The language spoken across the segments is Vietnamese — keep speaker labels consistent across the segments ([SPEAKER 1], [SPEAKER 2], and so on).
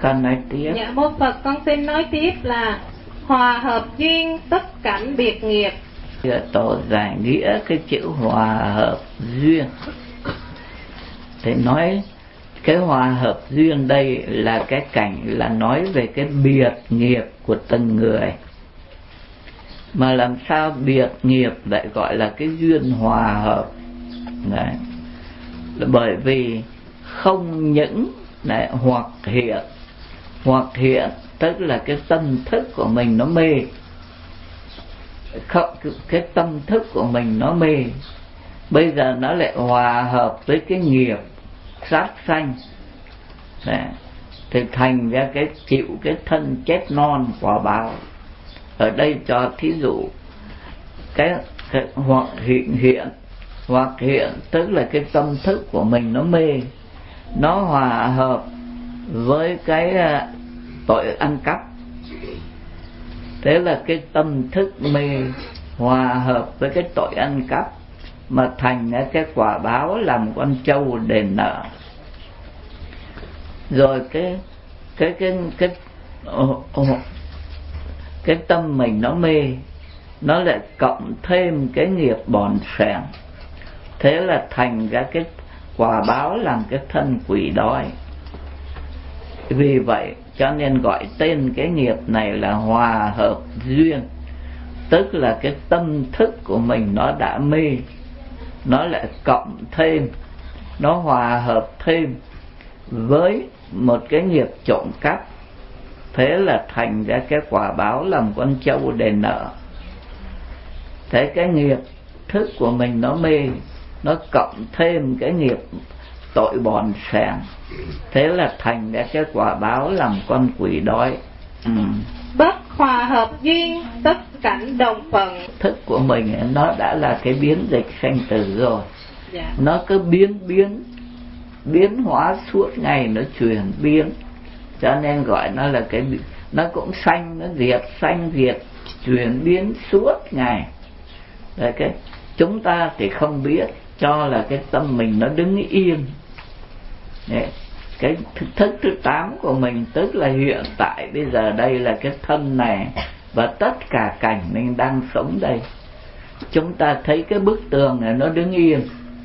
[SPEAKER 1] Con nói tiếp.
[SPEAKER 2] Dạ mô Phật, con xin nói tiếp là hòa hợp duyên tất cảnh biệt nghiệp.
[SPEAKER 1] Tổ giải nghĩa cái chữ hòa hợp duyên. Thì nói cái hòa hợp duyên đây là cái cảnh, là nói về cái biệt nghiệp của từng người. Mà làm sao biệt nghiệp lại gọi là cái duyên hòa hợp? Đấy. Bởi vì không những đấy, hoặc hiện tức là cái tâm thức của mình nó mê, không, cái tâm thức của mình nó mê, bây giờ nó lại hòa hợp với cái nghiệp sát sanh. Đấy. Thì thành ra cái chịu cái thân chết non quả báo. Ở đây cho thí dụ cái hoặc hiện tức là cái tâm thức của mình nó mê, nó hòa hợp với cái tội ăn cắp. Thế là cái tâm thức mê hòa hợp với cái tội ăn cắp, mà thành ra cái quả báo làm con trâu đền nợ. Rồi cái tâm mình nó mê, nó lại cộng thêm cái nghiệp bòn phèn, thế là thành ra cái quả báo làm cái thân quỷ đói. Vì vậy cho nên gọi tên cái nghiệp này là hòa hợp duyên. Tức là cái tâm thức của mình nó đã mê, nó lại cộng thêm, nó hòa hợp thêm với một cái nghiệp trộm cắp, thế là thành ra cái quả báo làm con trâu đền nợ. Thế cái nghiệp thức của mình nó mê, nó cộng thêm cái nghiệp tội bòn phèn, thế là thành ra cái quả báo làm con quỷ đói.
[SPEAKER 2] Bất hòa hợp duyên tất cảnh đồng phận.
[SPEAKER 1] Thức của mình nó đã là cái biến dịch sanh tử rồi.
[SPEAKER 2] Dạ.
[SPEAKER 1] Nó cứ biến hóa suốt ngày, nó chuyển biến, cho nên gọi nó là cái, nó cũng sanh diệt chuyển biến suốt ngày. Đấy, cái chúng ta thì không biết, cho là cái tâm mình nó đứng yên. Đấy, cái thức thứ 8 của mình tức là hiện tại bây giờ đây là cái thân này và tất cả cảnh mình đang sống đây. Chúng ta thấy cái bức tường này nó đứng yên.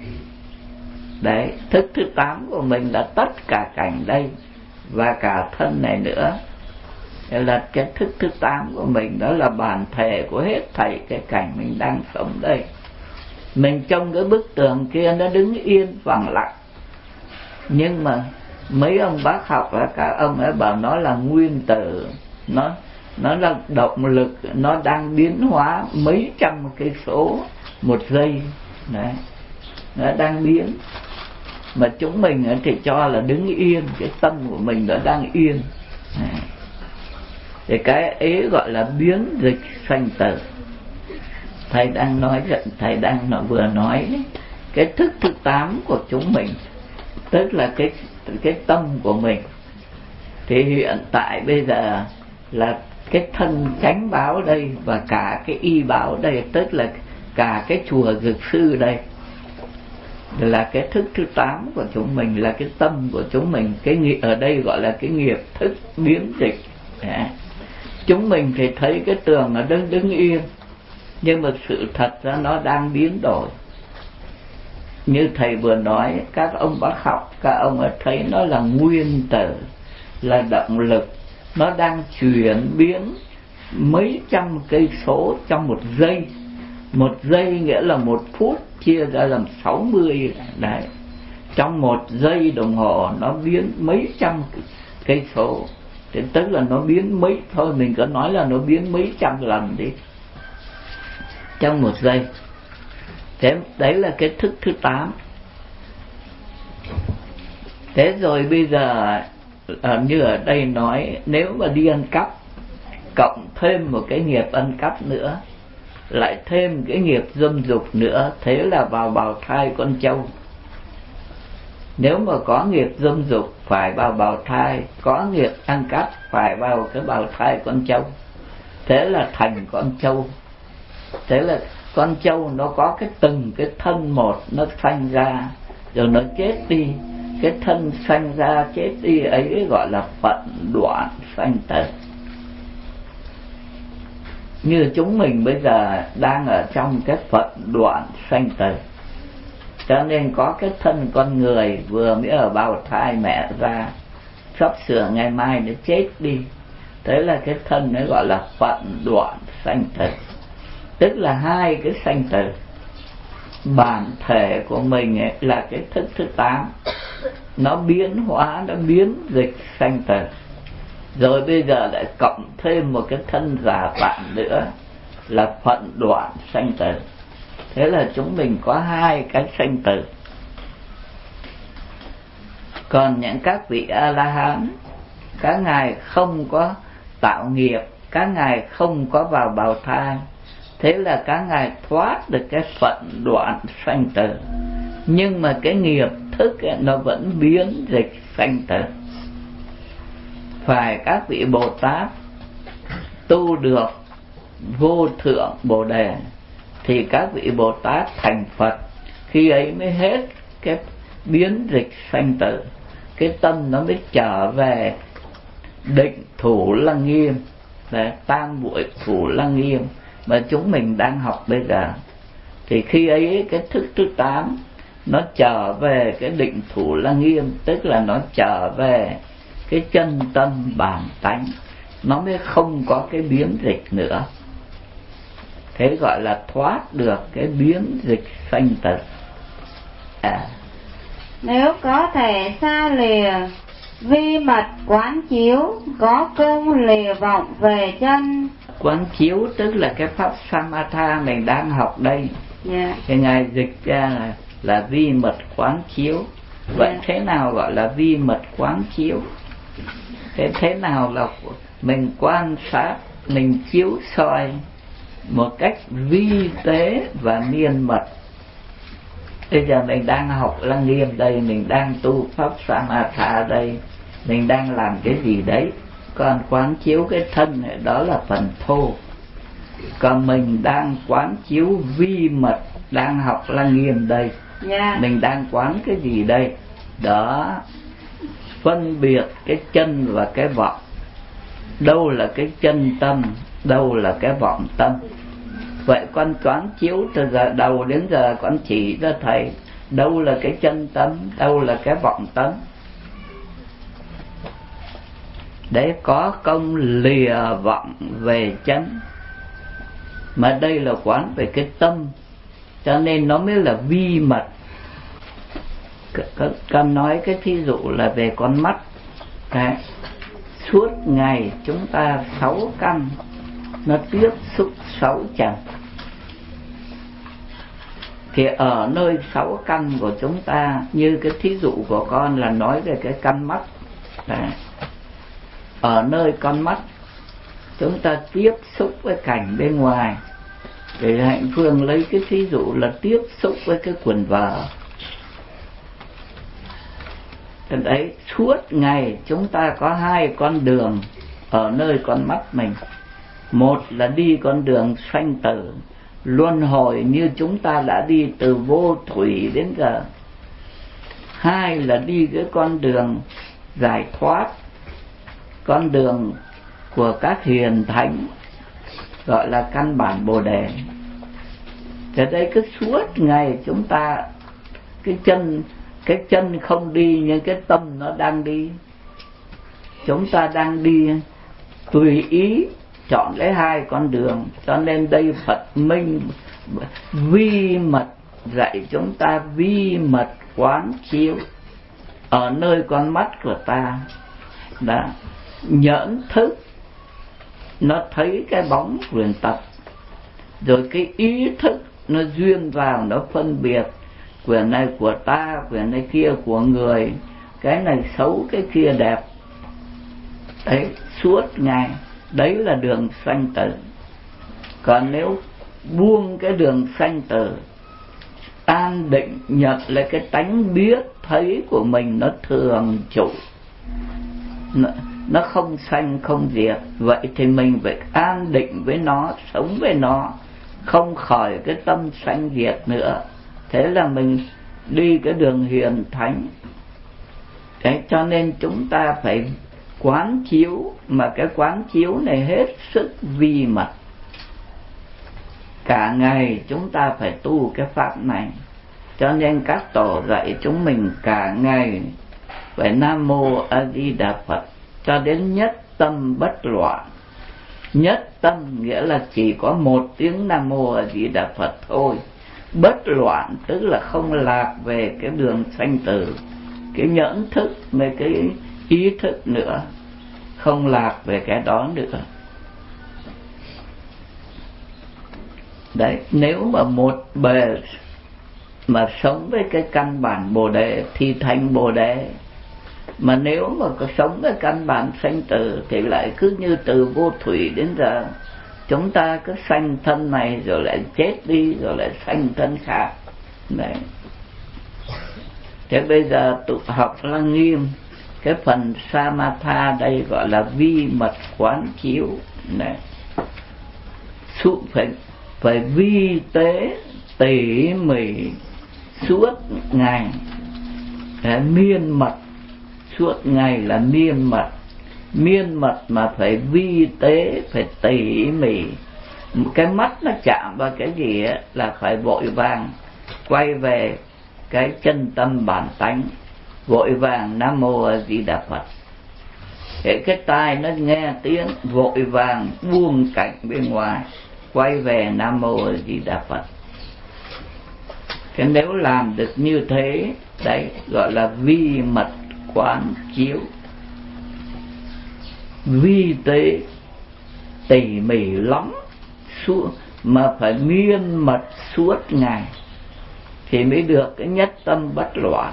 [SPEAKER 1] Đấy, thức thứ 8 của mình là tất cả cảnh đây và cả thân này nữa. Đây là cái thức thứ 8 của mình, đó là bản thể của hết thảy cái cảnh mình đang sống đây. Mình trông cái bức tường kia nó đứng yên phẳng lặng, nhưng mà mấy ông bác học là các ông ấy bảo nó là nguyên tử, nó là động lực, nó đang biến hóa mấy trăm cây số một giây. Đấy, nó đang biến, mà chúng mình thì cho là đứng yên, cái tâm của mình nó đang yên. Đấy. Thì cái ấy gọi là biến dịch sanh tử. Thầy đang vừa nói cái thức thứ 8 của chúng mình, tức là cái tâm của mình. Thì hiện tại bây giờ là cái thân chánh báo đây và cả cái y báo đây, tức là cả cái chùa Dược Sư đây, là cái thức thứ 8 của chúng mình, là cái tâm của chúng mình. Cái nghiệp ở đây gọi là cái nghiệp thức biến dịch. Chúng mình thì thấy cái tường nó đứng yên, nhưng mà sự thật ra nó đang biến đổi. Như thầy vừa nói, các ông bác học, các ông ấy thấy nó là nguyên tử, là động lực, nó đang chuyển biến mấy trăm cây số trong một giây. Một giây nghĩa là một phút chia ra làm 60. Đấy, trong một giây đồng hồ nó biến mấy trăm cây số. Thì tức là nó biến mấy, thôi mình có nói là nó biến mấy trăm lần đi, trong một giây. Thế đấy là cái thức thứ 8. Thế rồi bây giờ như ở đây nói, nếu mà đi ăn cắp, cộng thêm một cái nghiệp ăn cắp nữa, lại thêm cái nghiệp dâm dục nữa, thế là vào bào thai con trâu. Nếu mà có nghiệp dâm dục phải vào bào thai, có nghiệp ăn cắp phải vào cái bào thai con trâu, thế là thành con trâu. Thế là con trâu nó có cái từng cái thân một, nó sanh ra rồi nó chết đi, cái thân sanh ra chết đi ấy gọi là phận đoạn sanh tử. Như chúng mình bây giờ đang ở trong cái phận đoạn sanh tử, cho nên có cái thân con người vừa mới ở bào thai mẹ ra, sắp sửa ngày mai nó chết đi. Thế là cái thân nó gọi là phận đoạn sanh tử, tức là hai cái sanh tử. Bản thể của mình ấy là cái thức thứ 8, nó biến hóa, nó biến dịch sanh tử. Rồi bây giờ lại cộng thêm một cái thân giả tạm nữa là phận đoạn sanh tử. Thế là chúng mình có hai cái sanh tử. Còn những các vị A-la-hán, các ngài không có tạo nghiệp, các ngài không có vào bào thai, thế là các ngài thoát được cái phận đoạn sanh tử. Nhưng mà cái nghiệp thức ấy, nó vẫn biến dịch sanh tử. Phải các vị Bồ Tát tu được vô thượng Bồ Đề thì các vị Bồ Tát thành Phật, khi ấy mới hết cái biến dịch sanh tử, cái tâm nó mới trở về định thủ lăng nghiêm, để tam muội thủ lăng nghiêm mà chúng mình đang học bây giờ. Thì khi ấy cái thức thứ 8 nó trở về cái định thủ lăng nghiêm, tức là nó trở về cái chân tâm bản tánh, nó mới không có cái biến dịch nữa. Thế gọi là thoát được cái biến dịch sanh tử.
[SPEAKER 3] Nếu có thể xa lìa vi mật quán chiếu, có công lìa vọng về chân.
[SPEAKER 1] Quán chiếu tức là cái pháp Samatha mình đang học đây. Cái ngài dịch ra là vi mật quán chiếu. Vậy thế nào gọi là vi mật quán chiếu? Thế nào là mình quan sát, mình chiếu soi một cách vi tế và miên mật. Bây giờ mình đang học lăng nghiêm đây, mình đang tu pháp Samatha đây, mình đang làm cái gì đấy. Còn quán chiếu cái thân này, đó là phần thô. Còn mình đang quán chiếu vi mật, đang học lăng nghiêm đây, mình đang quán cái gì đây? Đó, phân biệt cái chân và cái vọng. Đâu là cái chân tâm, đâu là cái vọng tâm. Vậy con quán chiếu từ giờ đầu đến giờ con chỉ cho thầy đâu là cái chân tâm, đâu là cái vọng tâm, để có công lìa vọng về chân. Mà đây là quán về cái tâm, cho nên nó mới là vi mật. Con nói cái thí dụ là về con mắt. Suốt ngày chúng ta 6 căn, nó tiếp xúc 6 trần. Thì ở nơi 6 căn của chúng ta, như cái thí dụ của con là nói về cái căn mắt. Ở nơi con mắt, chúng ta tiếp xúc với cảnh bên ngoài. Để Hạnh Phương lấy cái thí dụ là tiếp xúc với cái quần vở. Thế đấy, suốt ngày chúng ta có 2 con đường ở nơi con mắt mình. Một là đi con đường sanh tử, luân hồi như chúng ta đã đi từ vô thủy đến giờ. 2 là đi cái con đường giải thoát, con đường của các hiền thánh, gọi là căn bản Bồ Đề. Thế đây cứ suốt ngày chúng ta, cái chân không đi nhưng cái tâm nó đang đi. Chúng ta đang đi tùy ý chọn lấy 2 con đường. Cho nên đây Phật minh vi mật dạy chúng ta vi mật quán chiếu ở nơi con mắt của ta. Đó, nhẫn thức nó thấy cái bóng quyền tập, rồi cái ý thức nó duyên vào, nó phân biệt quyền này của ta, quyền này kia của người, cái này xấu, cái kia đẹp. Đấy, suốt ngày đấy là đường sanh tử. Còn nếu buông cái đường sanh tử, an định nhận lại cái tánh biết thấy của mình, nó thường trụ, nó không sanh không diệt. Vậy thì mình phải an định với nó, sống với nó, không khỏi cái tâm sanh diệt nữa. Thế là mình đi cái đường hiền thánh. Thế cho nên chúng ta phải quán chiếu, mà cái quán chiếu này hết sức vi mật. Cả ngày chúng ta phải tu cái pháp này. Cho nên các tổ dạy chúng mình cả ngày phải Nam Mô A Di Đà Phật cho đến nhất tâm bất loạn. Nhất tâm nghĩa là chỉ có một tiếng Nam Mô A Di Đà Phật thôi. Bất loạn tức là không lạc về cái đường sanh tử, cái nhẫn thức với cái ý thức nữa, không lạc về cái đó nữa. Đấy, nếu mà một bề mà sống với cái căn bản Bồ Đề thì thành Bồ Đề. Mà nếu mà có sống với căn bản sanh tử thì lại cứ như từ vô thủy đến giờ, chúng ta cứ sanh thân này rồi lại chết đi, rồi lại sanh thân khác. Đấy. Thế bây giờ tụ học Lăng Nghiêm, cái phần Samatha đây gọi là vi mật quán chiếu. Đấy. Phải vi tế tỉ mỉ suốt ngày. Đấy, miên mật, suốt ngày là miên mật. Miên mật mà phải vi tế, phải tỉ mỉ. Cái mắt nó chạm vào cái gì ấy, là phải vội vàng quay về cái chân tâm bản tánh, vội vàng Nam Mô A Di Đà Phật. Cái tai nó nghe tiếng, vội vàng buông cảnh bên ngoài, quay về Nam Mô A Di Đà Phật. Cái nếu làm được như thế, đấy gọi là vi mật quán chiếu, vi tế tỉ mỉ lắm, mà phải miên mật suốt ngày thì mới được cái nhất tâm bất loạn.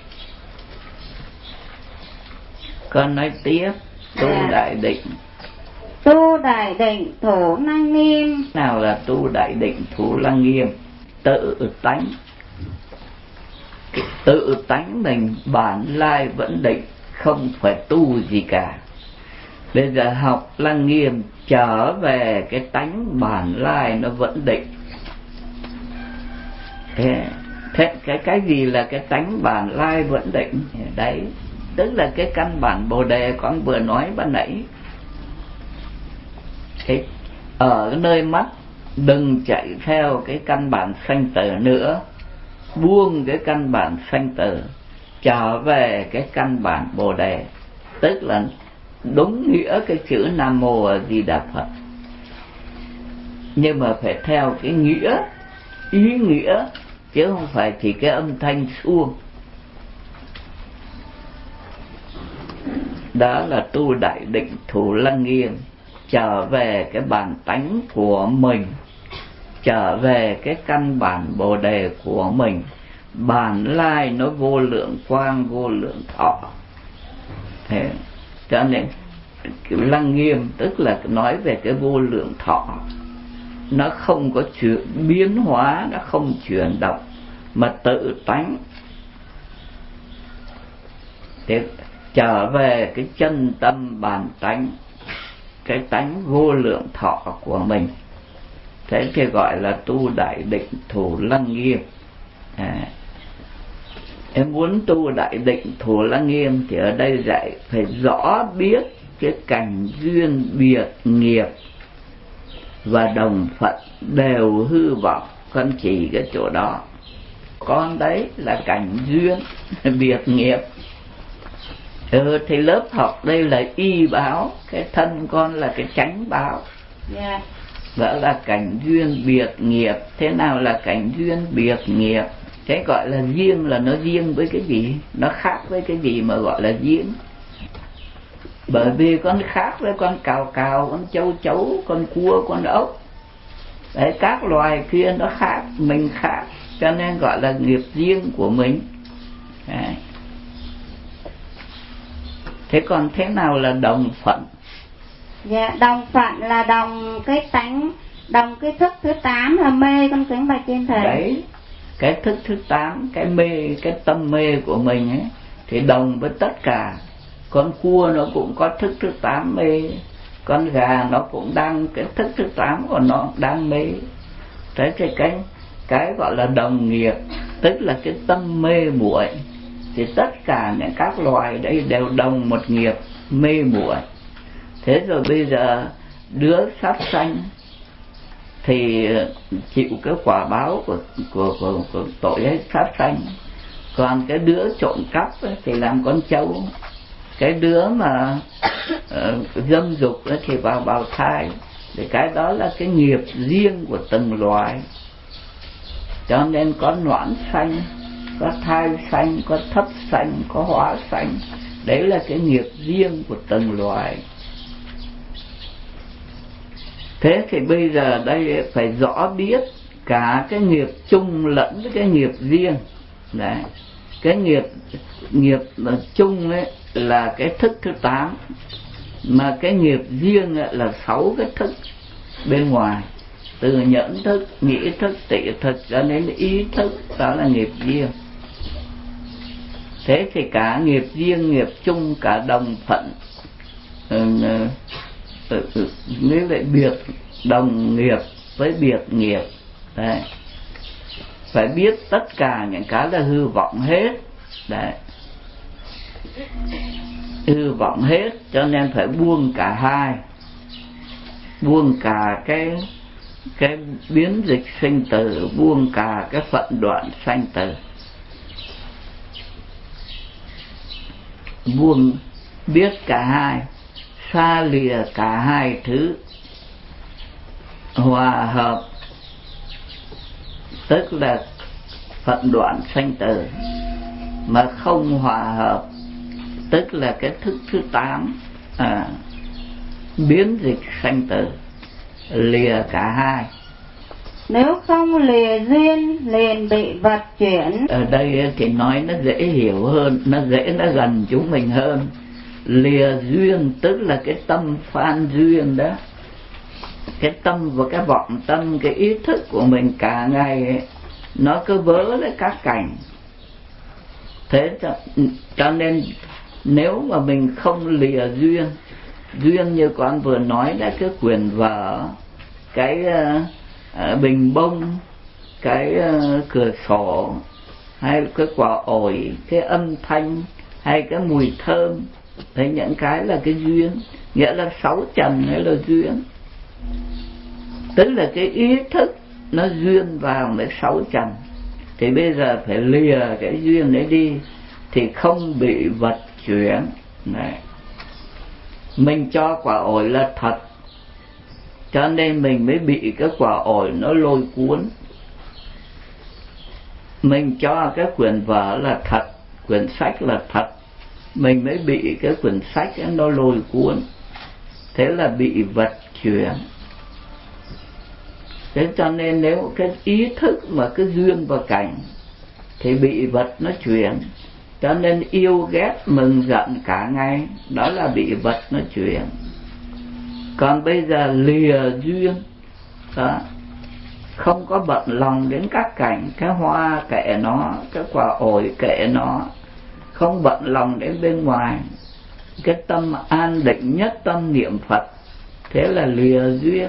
[SPEAKER 1] Con nói tiếp, tu đại định.
[SPEAKER 3] Tu đại định thủ Lăng Nghiêm.
[SPEAKER 1] Nào là tu đại định thủ Lăng Nghiêm? Tự tánh. Tự tánh mình bản lai vẫn định, không phải tu gì cả. Bây giờ học Lăng Nghiêm trở về cái tánh bản lai nó vẫn định. Thế cái gì là cái tánh bản lai vẫn định? Đấy, tức là cái căn bản Bồ Đề con vừa nói ban nãy. Thế ở cái nơi mắt đừng chạy theo cái căn bản sanh tử nữa, buông cái căn bản sanh tử, trở về cái căn bản Bồ Đề, tức là đúng nghĩa cái chữ Nam Mô A Di Đà Phật. Nhưng mà phải theo cái nghĩa, ý nghĩa, chứ không phải chỉ cái âm thanh suông. Đó là tu đại định thủ Lăng Nghiêm, trở về cái bản tánh của mình, trở về cái căn bản Bồ Đề của mình. Bản lai nó vô lượng quang, vô lượng thọ. Thế cho nên Lăng Nghiêm tức là nói về cái vô lượng thọ. Nó không có chuyện biến hóa, nó không chuyển động, mà tự tánh. Thế trở về cái chân tâm bản tánh, cái tánh vô lượng thọ của mình. Thế thì gọi là tu đại định thủ Lăng Nghiêm. Em muốn tu đại định thủ Lăng Nghiêm thì ở đây dạy phải rõ biết cái cảnh duyên biệt nghiệp và đồng phận đều hư vọng. Con chỉ cái chỗ đó. Con đấy là cảnh duyên biệt nghiệp. Thì lớp học đây là y báo, cái thân con là cái chánh báo. Đó là cảnh duyên biệt nghiệp. Thế nào là cảnh duyên biệt nghiệp? Cái gọi là riêng là nó riêng với cái gì? Nó khác với cái gì mà gọi là riêng? Bởi vì con khác với con cào cào, con châu chấu, con cua, con ốc. Đấy, các loài kia nó khác, mình khác, cho nên gọi là nghiệp riêng của mình. Đấy. Thế còn thế nào là đồng phận?
[SPEAKER 3] Dạ, đồng phận là đồng cái tánh, đồng cái thức thứ 8 là mê, con kính bạch trên thầy.
[SPEAKER 1] Đấy, cái thức thứ 8, cái mê, cái tâm mê của mình ấy, thì đồng với tất cả. Con cua nó cũng có thức thứ 8 mê, con gà nó cũng đang cái thức thứ 8 của nó đang mê. Thế thì cái gọi là đồng nghiệp, tức là cái tâm mê muội. thì tất cả những các loài đây đều đồng một nghiệp mê muội. Thế rồi bây giờ đứa sát sanh thì chịu cái quả báo của tội ấy, sát sanh. Còn cái đứa trộm cắp ấy, thì làm con trâu. Cái đứa mà dâm dục ấy, thì vào bào thai. Thì cái đó là cái nghiệp riêng của từng loài. Cho nên có noãn sanh, có thai sanh, có thấp sanh, có hóa sanh. Đấy là cái nghiệp riêng của từng loài. Thế thì bây giờ đây phải rõ biết cả cái nghiệp chung lẫn với cái nghiệp riêng. Đấy. Cái nghiệp chung ấy là cái thức thứ 8, mà cái nghiệp riêng là 6 cái thức bên ngoài, từ nhẫn thức, nghĩ thức, tị thức cho đến ý thức, đó là nghiệp riêng. Thế thì cả nghiệp riêng, nghiệp chung, cả đồng phận, nếu lại biệt đồng nghiệp với biệt nghiệp. Đấy. Phải biết tất cả những cái là hư vọng hết. Đấy. Hư vọng hết, cho nên phải buông cả hai. Buông cả cái biến dịch sinh tử, buông cả cái phận đoạn sanh tử. Buông biết cả hai, xa lìa cả hai thứ, hòa hợp tức là phận đoạn sanh tử, mà không hòa hợp tức là cái thức thứ 8, biến dịch sanh tử, lìa cả hai.
[SPEAKER 3] Nếu không lìa duyên liền bị vật chuyển.
[SPEAKER 1] Ở đây thì nói nó dễ hiểu hơn, nó gần chúng mình hơn. Lìa duyên tức là cái tâm phan duyên đó. Cái tâm và cái vọng tâm, cái ý thức của mình cả ngày ấy, nó cứ vớ lấy các cảnh. Thế cho nên nếu mà mình không lìa duyên, duyên như con vừa nói là cái quyển vở, cái bình bông, cái cửa sổ, hay cái quả ổi, cái âm thanh, hay cái mùi thơm, thấy những cái là cái duyên, nghĩa là 6 trần hay là duyên. Tức là cái ý thức nó duyên vào với 6 trần. Thì bây giờ phải lìa cái duyên đấy đi thì không bị vật chuyển. Này. Mình cho quả ổi là thật, cho nên mình mới bị cái quả ổi nó lôi cuốn. Mình cho cái quyển vở là thật, quyển sách là thật, mình mới bị cái quyển sách nó lôi cuốn. Thế là bị vật chuyển. Thế cho nên nếu cái ý thức mà cứ duyên vào cảnh thì bị vật nó chuyển. Cho nên yêu ghét mừng giận cả ngày, đó là bị vật nó chuyển. Còn bây giờ lìa duyên đó, không có bận lòng đến các cảnh, cái hoa kệ nó, cái quả ổi kệ nó, không bận lòng đến bên ngoài, cái tâm an định nhất tâm niệm Phật. Thế là lìa duyên,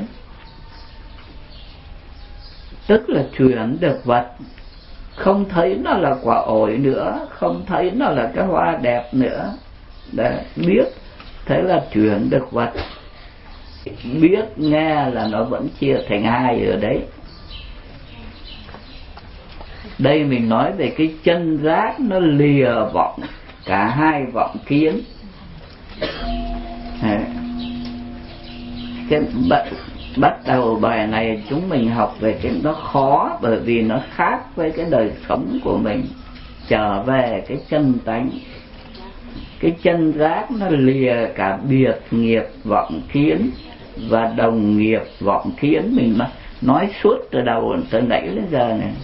[SPEAKER 1] tức là chuyển được vật. Không thấy nó là quả ổi nữa, không thấy nó là cái hoa đẹp nữa. Để biết, thế là chuyển được vật. Biết nghe là nó vẫn chia thành hai ở đấy. Đây mình nói về cái chân giác, nó lìa vọng, cả hai vọng kiến. Cái bắt đầu bài này chúng mình học về cái nó khó, bởi vì nó khác với cái đời sống của mình. Trở về cái chân tánh, cái chân giác nó lìa cả biệt nghiệp vọng kiến và đồng nghiệp vọng kiến. Mình mà nói suốt từ đầu từ nãy đến giờ này,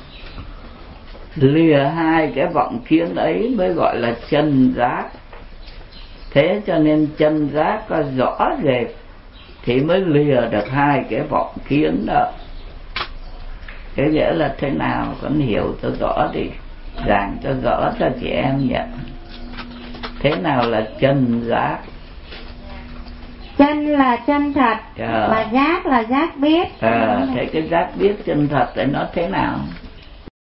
[SPEAKER 1] lìa hai cái vọng kiến ấy mới gọi là chân giác. Thế cho nên chân giác có rõ rệt thì mới lìa được hai cái vọng kiến đó. Cái nghĩa là thế nào, con hiểu cho rõ đi, giảng cho rõ cho chị em nhỉ. Thế nào là chân giác?
[SPEAKER 3] Chân là chân thật, mà giác là giác biết.
[SPEAKER 1] Thế cái giác biết chân thật thì nó thế nào?